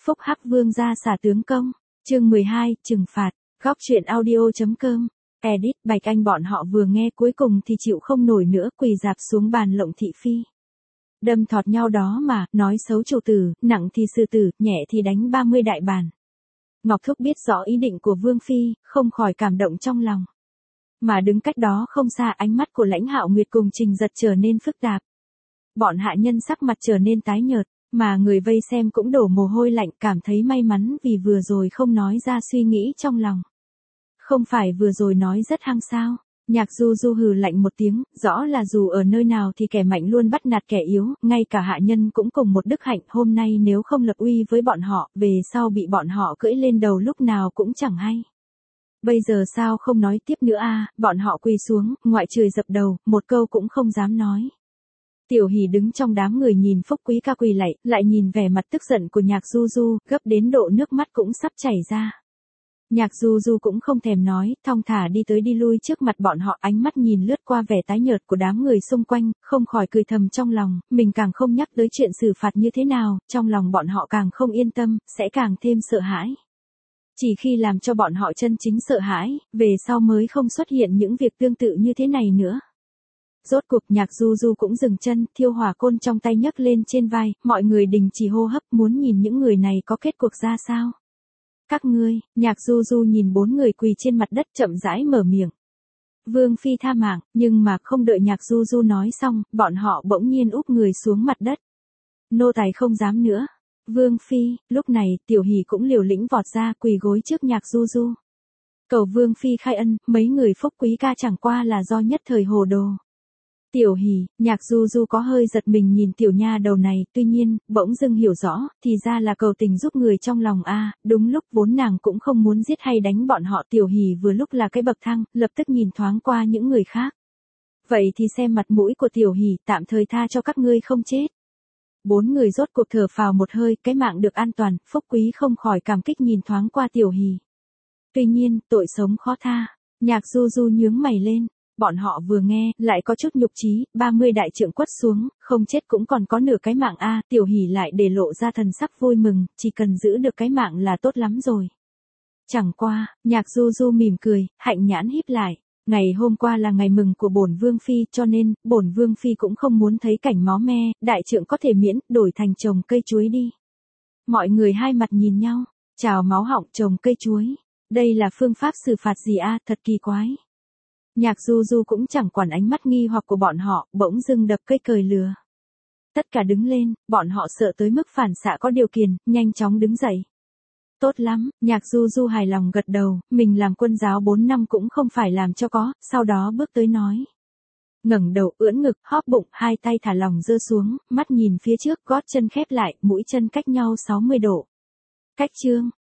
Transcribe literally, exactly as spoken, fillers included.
Phúc Hắc Vương gia xả tướng công, chương mười hai, trừng phạt, góc truyện audio.com, edit, Bạch Anh bọn họ vừa nghe cuối cùng thì chịu không nổi nữa, quỳ dạp xuống bàn lộng thị phi. Đâm thọt nhau đó mà, nói xấu chủ tử, nặng thì xử tử, nhẹ thì đánh ba mươi đại bản. Ngọc Thúc biết rõ ý định của Vương Phi, không khỏi cảm động trong lòng. Mà đứng cách đó không xa, ánh mắt của Lãnh Hạo Nguyệt cùng Trình Giật trở nên phức tạp. Bọn hạ nhân sắc mặt trở nên tái nhợt, mà người vây xem cũng đổ mồ hôi lạnh, cảm thấy may mắn vì vừa rồi không nói ra suy nghĩ trong lòng. Không phải vừa rồi nói rất hăng sao? Nhạc Du Du hừ lạnh một tiếng, rõ là dù ở nơi nào thì kẻ mạnh luôn bắt nạt kẻ yếu, ngay cả hạ nhân cũng cùng một đức hạnh, hôm nay nếu không lập uy với bọn họ, về sau bị bọn họ cưỡi lên đầu lúc nào cũng chẳng hay. Bây giờ sao không nói tiếp nữa a? Bọn họ quỳ xuống, ngoại trừ dập đầu, một câu cũng không dám nói. Tiểu Hỷ đứng trong đám người nhìn Phúc Quý ca quỳ lạy, lại nhìn vẻ mặt tức giận của Nhạc Du Du, gấp đến độ nước mắt cũng sắp chảy ra. Nhạc Du Du cũng không thèm nói, thong thả đi tới đi lui trước mặt bọn họ, ánh mắt nhìn lướt qua vẻ tái nhợt của đám người xung quanh, không khỏi cười thầm trong lòng, mình càng không nhắc tới chuyện xử phạt như thế nào, trong lòng bọn họ càng không yên tâm, sẽ càng thêm sợ hãi. Chỉ khi làm cho bọn họ chân chính sợ hãi, về sau mới không xuất hiện những việc tương tự như thế này nữa. Rốt cuộc Nhạc Du Du cũng dừng chân, thiêu hỏa côn trong tay nhấc lên trên vai, mọi người đình chỉ hô hấp, muốn nhìn những người này có kết cuộc ra sao. Các ngươi, Nhạc Du Du nhìn bốn người quỳ trên mặt đất chậm rãi mở miệng. Vương Phi tha mạng, nhưng mà không đợi Nhạc Du Du nói xong, bọn họ bỗng nhiên úp người xuống mặt đất. Nô tài không dám nữa. Vương Phi, lúc này, Tiểu Hỷ cũng liều lĩnh vọt ra quỳ gối trước Nhạc Du Du. Cầu Vương Phi khai ân, mấy người Phúc Quý ca chẳng qua là do nhất thời hồ đồ. Tiểu Hỷ, Nhạc Du Du có hơi giật mình nhìn tiểu nha đầu này, tuy nhiên, bỗng dưng hiểu rõ, thì ra là cầu tình giúp người trong lòng a. À, đúng lúc vốn nàng cũng không muốn giết hay đánh bọn họ. Tiểu Hỷ vừa lúc là cái bậc thang, lập tức nhìn thoáng qua những người khác. Vậy thì xem mặt mũi của Tiểu Hỷ, tạm thời tha cho các ngươi không chết. Bốn người rốt cuộc thở phào một hơi, cái mạng được an toàn, Phúc Quý không khỏi cảm kích nhìn thoáng qua Tiểu Hỷ. Tuy nhiên, tội sống khó tha. Nhạc Du Du nhướng mày lên. Bọn họ vừa nghe, lại có chút nhục chí, ba mươi đại trượng quất xuống, không chết cũng còn có nửa cái mạng a. À, Tiểu Hỷ lại để lộ ra thần sắc vui mừng, chỉ cần giữ được cái mạng là tốt lắm rồi. Chẳng qua, Nhạc Du Du mỉm cười, hạnh nhãn híp lại. Ngày hôm qua là ngày mừng của bổn Vương Phi, cho nên, bổn Vương Phi cũng không muốn thấy cảnh máu me, đại trượng có thể miễn, đổi thành trồng cây chuối đi. Mọi người hai mặt nhìn nhau, trào máu họng trồng cây chuối. Đây là phương pháp xử phạt gì a? À, thật kỳ quái. Nhạc Du Du cũng chẳng quản ánh mắt nghi hoặc của bọn họ, bỗng dưng đập cây cời lừa. Tất cả đứng lên, bọn họ sợ tới mức phản xạ có điều kiện, nhanh chóng đứng dậy. Tốt lắm, Nhạc Du Du hài lòng gật đầu, mình làm quân giáo bốn năm cũng không phải làm cho có, sau đó bước tới nói. Ngẩng đầu ưỡn ngực, hóp bụng, hai tay thả lỏng giơ xuống, mắt nhìn phía trước, gót chân khép lại, mũi chân cách nhau sáu mươi độ. Cách chương,